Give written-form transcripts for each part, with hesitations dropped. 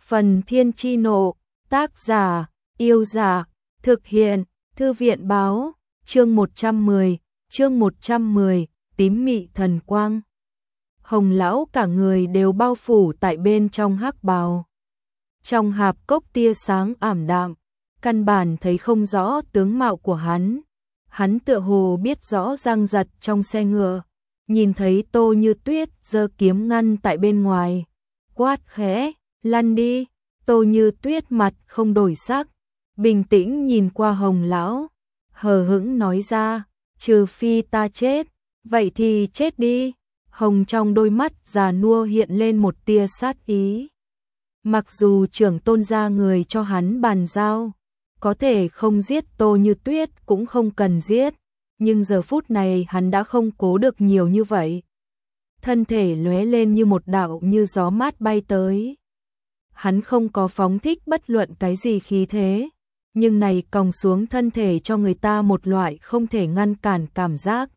Phần Thiên Chi Nộ, tác giả, Yêu Giả, thực hiện, Thư viện Báo, chương 110, tím mị thần quang. Hồng lão cả người đều bao phủ tại bên trong hắc bào. Trong hạp cốc tia sáng ảm đạm, căn bản thấy không rõ tướng mạo của hắn. Hắn tựa hồ biết rõ Giang Giật trong xe ngựa, nhìn thấy Tô Như Tuyết giơ kiếm ngăn tại bên ngoài, quát khẽ, lăn đi. Tô Như Tuyết mặt không đổi sắc, bình tĩnh nhìn qua Hồng lão, hờ hững nói ra, trừ phi ta chết, vậy thì chết đi. Hồng trong đôi mắt già nua hiện lên một tia sát ý. Mặc dù trưởng tôn gia người cho hắn bàn giao, có thể không giết Tô Như Tuyết cũng không cần giết, nhưng giờ phút này hắn đã không cố được nhiều như vậy. Thân thể lóe lên như một đạo như gió mát bay tới. Hắn không có phóng thích bất luận cái gì khí thế, nhưng này còng xuống thân thể cho người ta một loại không thể ngăn cản cảm giác.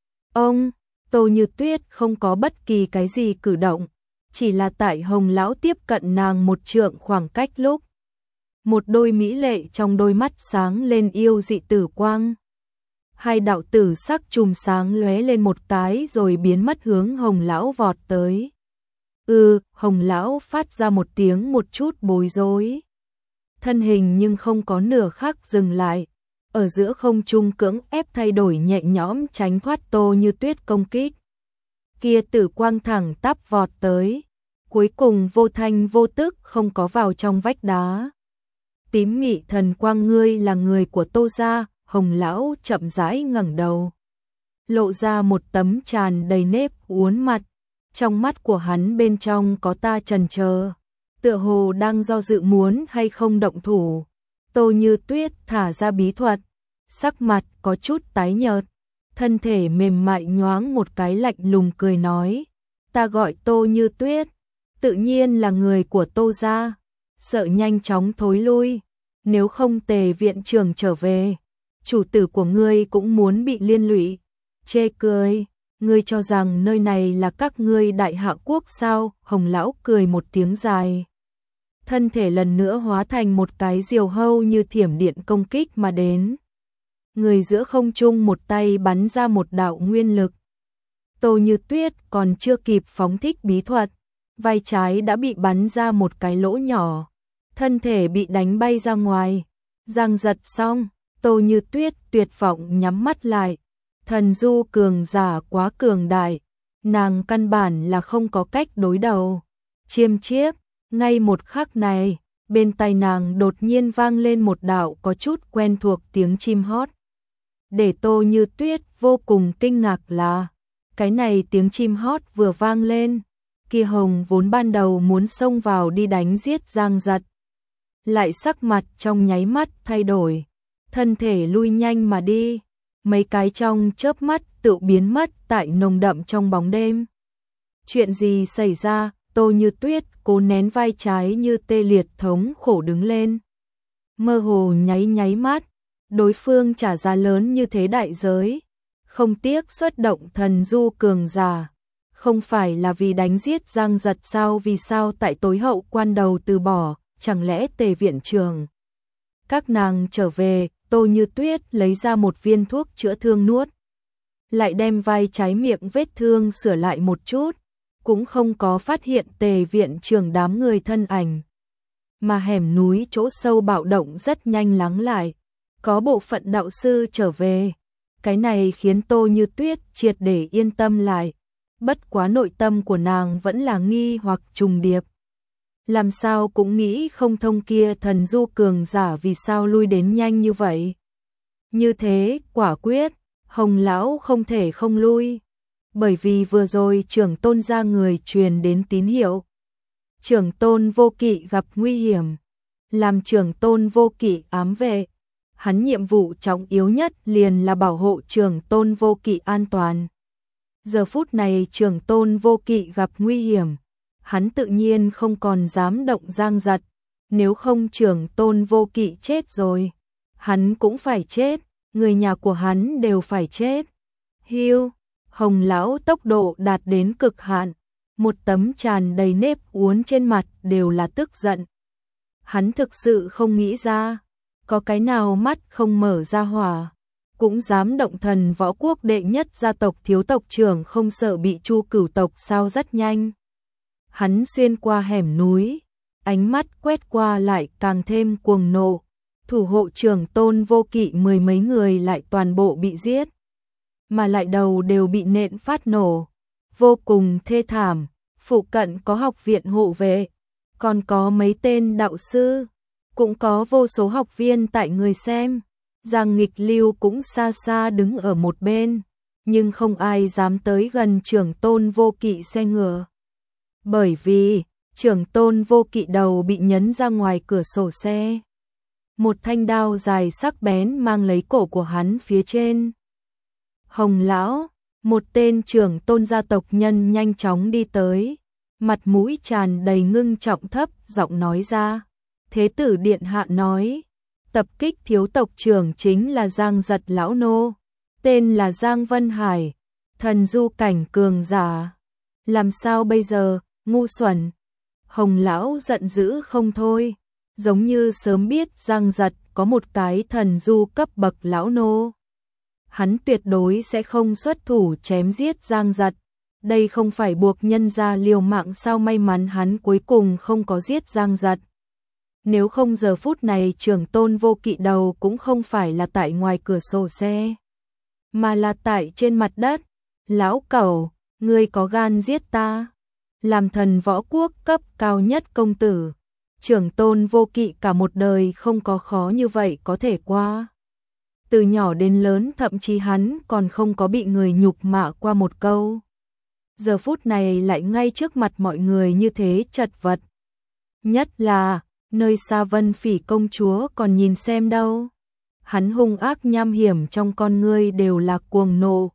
Tô Như Tuyết không có bất kỳ cái gì cử động, chỉ là tại Hồng lão tiếp cận nàng một trượng khoảng cách lúc. Một đôi mỹ lệ trong đôi mắt sáng lên yêu dị tử quang. Hai đạo tử sắc chùm sáng lóe lên một cái rồi biến mất hướng Hồng lão vọt tới. Hồng lão phát ra một tiếng một chút bối rối. Thân hình nhưng không có nửa khắc dừng lại, ở giữa không trung cưỡng ép thay đổi nhẹ nhõm tránh thoát Tô Như Tuyết công kích. Kia tử quang thẳng tắp vọt tới, cuối cùng vô thanh vô tức không có vào trong vách đá. Tím mị thần quang, ngươi là người của Tô gia. Hồng lão chậm rãi ngẩng đầu, lộ ra một tấm tràn đầy nếp uốn mặt. Trong mắt của hắn bên trong có ta chần chờ, tựa hồ đang do dự muốn hay không động thủ. Tô Như Tuyết thả ra bí thuật, sắc mặt có chút tái nhợt, thân thể mềm mại nhoáng một cái, lạnh lùng cười nói, ta gọi Tô Như Tuyết, tự nhiên là người của Tô gia, sợ nhanh chóng thối lui, nếu không Tề viện trưởng trở về, chủ tử của ngươi cũng muốn bị liên lụy. Chê cười, ngươi cho rằng nơi này là các ngươi Đại Hạ quốc sao? Hồng lão cười một tiếng dài, thân thể lần nữa hóa thành một cái diều hâu như thiểm điện công kích mà đến. Người giữa không trung một tay bắn ra một đạo nguyên lực. Tô Như Tuyết còn chưa kịp phóng thích bí thuật, vai trái đã bị bắn ra một cái lỗ nhỏ, thân thể bị đánh bay ra ngoài. Giang Giật xong, Tô Như Tuyết tuyệt vọng nhắm mắt lại. Thần du cường giả quá cường đại, nàng căn bản là không có cách đối đầu. Chiêm chiếp, ngay một khắc này, bên tai nàng đột nhiên vang lên một đạo có chút quen thuộc tiếng chim hót. Để Tô Như Tuyết vô cùng kinh ngạc là, cái này tiếng chim hót vừa vang lên, kia Hồng vốn ban đầu muốn xông vào đi đánh giết Giang Giật, lại sắc mặt trong nháy mắt thay đổi, thân thể lui nhanh mà đi, mấy cái trong chớp mắt tự biến mất tại nồng đậm trong bóng đêm. Chuyện gì xảy ra? Tô Như Tuyết cố nén vai trái như tê liệt thống khổ đứng lên. Mơ hồ nháy mắt, đối phương trả giá lớn như thế đại giới, không tiếc xuất động thần du cường giả, không phải là vì đánh giết Giang Giật sao? Vì sao tại tối hậu quan đầu từ bỏ? Chẳng lẽ Tề viện trưởng các nàng trở về? Tô Như Tuyết lấy ra một viên thuốc chữa thương nuốt, lại đem vai trái miệng vết thương sửa lại một chút, cũng không có phát hiện Tề viện trưởng đám người thân ảnh. Mà hẻm núi chỗ sâu bạo động rất nhanh lắng lại, có bộ phận đạo sư trở về. Cái này khiến Tô Như Tuyết triệt để yên tâm lại, bất quá nội tâm của nàng vẫn là nghi hoặc trùng điệp. Làm sao cũng nghĩ không thông, kia thần du cường giả vì sao lui đến nhanh như vậy. Như thế, quả quyết, Hồng lão không thể không lui. Bởi vì vừa rồi trưởng tôn gia người truyền đến tín hiệu. Trưởng tôn Vô Kỵ gặp nguy hiểm. Làm trưởng tôn Vô Kỵ ám vệ, hắn nhiệm vụ trọng yếu nhất liền là bảo hộ trưởng tôn Vô Kỵ an toàn. Giờ phút này trưởng tôn Vô Kỵ gặp nguy hiểm, hắn tự nhiên không còn dám động Giang Giật, nếu không trưởng tôn Vô Kỵ chết rồi, hắn cũng phải chết, người nhà của hắn đều phải chết. Hiu, Hồng lão tốc độ đạt đến cực hạn, một tấm tràn đầy nếp uốn trên mặt đều là tức giận, Hắn thực sự không nghĩ ra, có cái nào mắt không mở ra hỏa, cũng dám động thần võ quốc đệ nhất gia tộc thiếu tộc trưởng không sợ bị Chu Cửu tộc sao rất nhanh. Hắn xuyên qua hẻm núi, ánh mắt quét qua lại càng thêm cuồng nộ, thủ hộ trưởng Tôn Vô Kỵ mười mấy người lại toàn bộ bị giết, mà lại đầu đều bị nện phát nổ, vô cùng thê thảm. Phụ cận có học viện hộ vệ, còn có mấy tên đạo sư, cũng có vô số học viên tại người xem. Giang Nghịch Lưu cũng xa xa đứng ở một bên, nhưng không ai dám tới gần trưởng Tôn Vô Kỵ xe ngựa. Bởi vì, trưởng Tôn Vô Kỵ đầu bị nhấn ra ngoài cửa sổ xe. Một thanh đao dài sắc bén mang lấy cổ của hắn phía trên. Hồng lão, một tên trưởng tôn gia tộc nhân nhanh chóng đi tới, mặt mũi tràn đầy ngưng trọng thấp giọng nói ra. Thế tử điện hạ nói, tập kích thiếu tộc trưởng chính là Giang Giật lão nô, tên là Giang Vân Hải, thần du cảnh cường giả. Làm sao bây giờ, ngu xuẩn. Hồng lão giận dữ không thôi, giống như sớm biết Giang Giật có một cái thần du cấp bậc lão nô, hắn tuyệt đối sẽ không xuất thủ chém giết Giang Giật. Đây không phải buộc nhân ra liều mạng sao, may mắn hắn cuối cùng không có giết Giang Giật. Nếu không giờ phút này trưởng Tôn Vô Kỵ đầu cũng không phải là tại ngoài cửa sổ xe, mà là tại trên mặt đất. Lão cẩu, ngươi có gan giết ta? Làm thần võ quốc cấp cao nhất công tử, trưởng Tôn Vô Kỵ cả một đời không có khó như vậy có thể qua. Từ nhỏ đến lớn thậm chí hắn còn không có bị người nhục mạ qua một câu. Giờ phút này lại ngay trước mặt mọi người như thế chật vật. Nhất là, nơi xa Vân Phỉ công chúa còn nhìn xem đâu. Hắn hung ác nham hiểm trong con ngươi đều là cuồng nộ.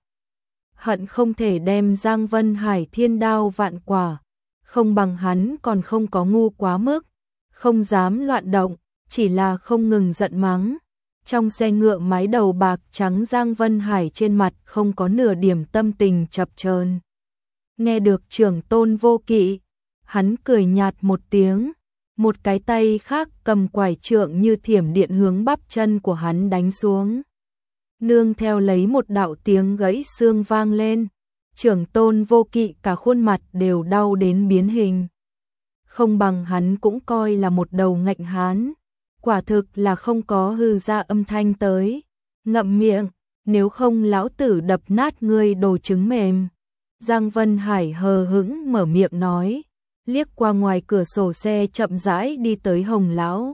Hận không thể đem Giang Vân Hải thiên đao vạn quả. Không bằng hắn còn không có ngu quá mức, không dám loạn động, chỉ là không ngừng giận mắng. Trong xe ngựa mái đầu bạc trắng Giang Vân Hải trên mặt không có nửa điểm tâm tình chập chờn. Nghe được trưởng Tôn Vô Kỵ, hắn cười nhạt một tiếng, một cái tay khác cầm quải trượng như thiểm điện hướng bắp chân của hắn đánh xuống. Nương theo lấy một đạo tiếng gãy xương vang lên, trưởng Tôn Vô Kỵ cả khuôn mặt đều đau đến biến hình. Không bằng hắn cũng coi là một đầu ngạnh hán. Quả thực là không có hư ra âm thanh tới. Ngậm miệng, nếu không lão tử đập nát ngươi đồ trứng mềm. Giang Vân Hải hờ hững mở miệng nói, liếc qua ngoài cửa sổ xe chậm rãi đi tới Hồng lão.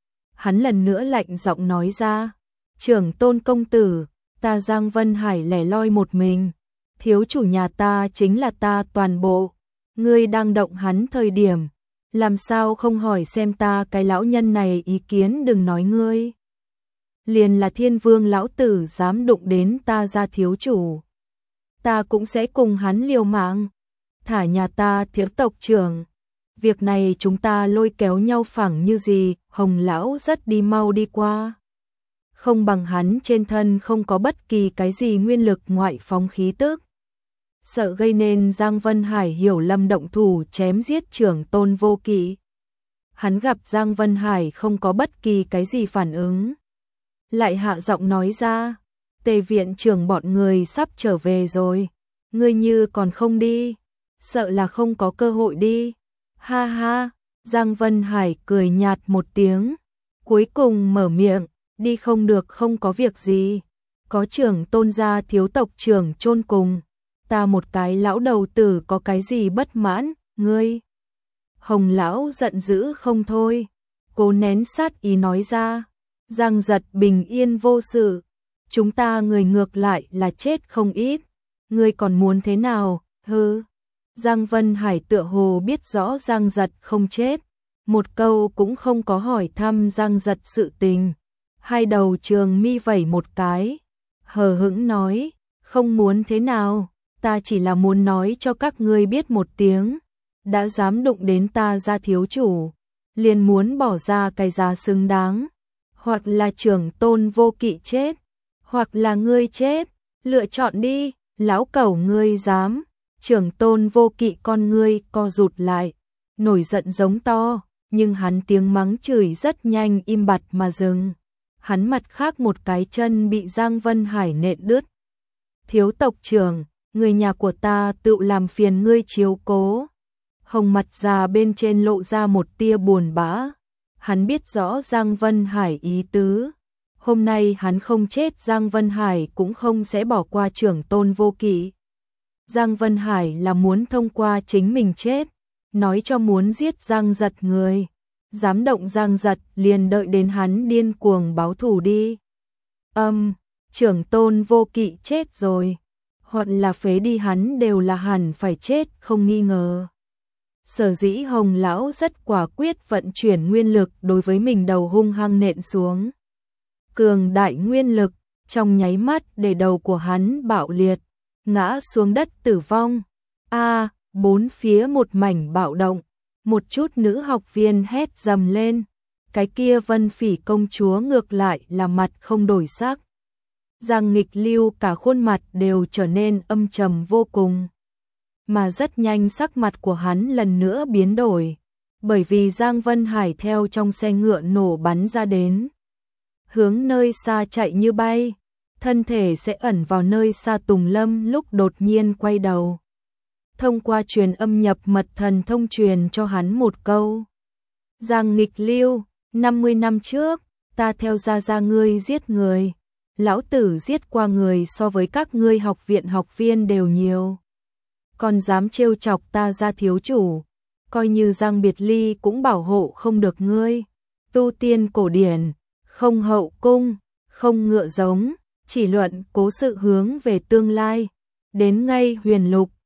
Hắn lần nữa lạnh giọng nói ra, trưởng Tôn công tử, ta Giang Vân Hải lẻ loi một mình, thiếu chủ nhà ta chính là ta toàn bộ, ngươi đang động hắn thời điểm, làm sao không hỏi xem ta cái lão nhân này ý kiến, đừng nói ngươi. Liền là Thiên Vương lão tử dám đụng đến ta ra thiếu chủ, ta cũng sẽ cùng hắn liều mạng, thả nhà ta thiếu tộc trưởng. Việc này chúng ta lôi kéo nhau phẳng như gì, Hồng lão rất đi mau đi qua. Không bằng hắn trên thân không có bất kỳ cái gì nguyên lực ngoại phóng khí tức. Sợ gây nên Giang Vân Hải hiểu lầm động thủ chém giết trưởng Tôn Vô Kỵ. Hắn gặp Giang Vân Hải không có bất kỳ cái gì phản ứng. Lại hạ giọng nói ra, Tề viện trưởng bọn người sắp trở về rồi. Ngươi như còn không đi, sợ là không có cơ hội đi. Ha ha, Giang Vân Hải cười nhạt một tiếng. Cuối cùng mở miệng, đi không được không có việc gì. Có trưởng Tôn gia thiếu tộc trưởng chôn cùng. Ta một cái lão đầu tử có cái gì bất mãn, ngươi. Hồng lão giận dữ không thôi, cố nén sát ý nói ra, Giang Giật bình yên vô sự, chúng ta người ngược lại là chết không ít, ngươi còn muốn thế nào, hừ. Giang Vân Hải tựa hồ biết rõ Giang Giật không chết, một câu cũng không có hỏi thăm Giang Giật sự tình, hai đầu trường mi vẩy một cái, hờ hững nói, không muốn thế nào. Ta chỉ là muốn nói cho các ngươi biết một tiếng, đã dám đụng đến ta ra thiếu chủ, liền muốn bỏ ra cái giá xứng đáng, hoặc là trưởng Tôn Vô Kỵ chết, hoặc là ngươi chết, lựa chọn đi, lão cẩu ngươi dám. Trưởng Tôn Vô Kỵ con ngươi co rụt lại, nổi giận giống to, nhưng hắn tiếng mắng chửi rất nhanh im bặt mà dừng. Hắn mặt khác một cái chân bị Giang Vân Hải nện đứt. Thiếu tộc trưởng, người nhà của ta tự làm phiền ngươi chiếu cố. Hồng mặt già bên trên lộ ra một tia buồn bã. Hắn biết rõ Giang Vân Hải ý tứ. Hôm nay hắn không chết, Giang Vân Hải cũng không sẽ bỏ qua trưởng tôn Vô Kỵ. Giang Vân Hải là muốn thông qua chính mình chết, nói cho muốn giết Giang Giật người. Dám động Giang Giật liền đợi đến hắn điên cuồng báo thù đi. Trưởng tôn Vô Kỵ chết rồi, hoặc là phế đi hắn đều là hẳn phải chết không nghi ngờ. Sở dĩ Hồng lão rất quả quyết vận chuyển nguyên lực đối với mình đầu hung hăng nện xuống. Cường đại nguyên lực trong nháy mắt để đầu của hắn bạo liệt, ngã xuống đất tử vong. Bốn phía một mảnh bạo động, một chút nữ học viên hét dầm lên. Cái kia Vân Phỉ công chúa ngược lại là mặt không đổi sắc. Giang Nghịch Lưu cả khuôn mặt đều trở nên âm trầm vô cùng. Mà rất nhanh sắc mặt của hắn lần nữa biến đổi, bởi vì Giang Vân Hải theo trong xe ngựa nổ bắn ra đến. Hướng nơi xa chạy như bay, thân thể sẽ ẩn vào nơi xa tùng lâm lúc đột nhiên quay đầu. Thông qua truyền âm nhập mật thần thông truyền cho hắn một câu. Giang Nghịch Lưu, 50 năm trước, ta theo gia ngươi giết người. Lão tử giết qua người so với các ngươi học viện học viên đều nhiều. Còn dám trêu chọc ta Gia thiếu chủ, coi như Giang Biệt Ly cũng bảo hộ không được ngươi. Tu tiên cổ điển, không hậu cung, không ngựa giống, chỉ luận cố sự hướng về tương lai. Đến ngay huyền lục,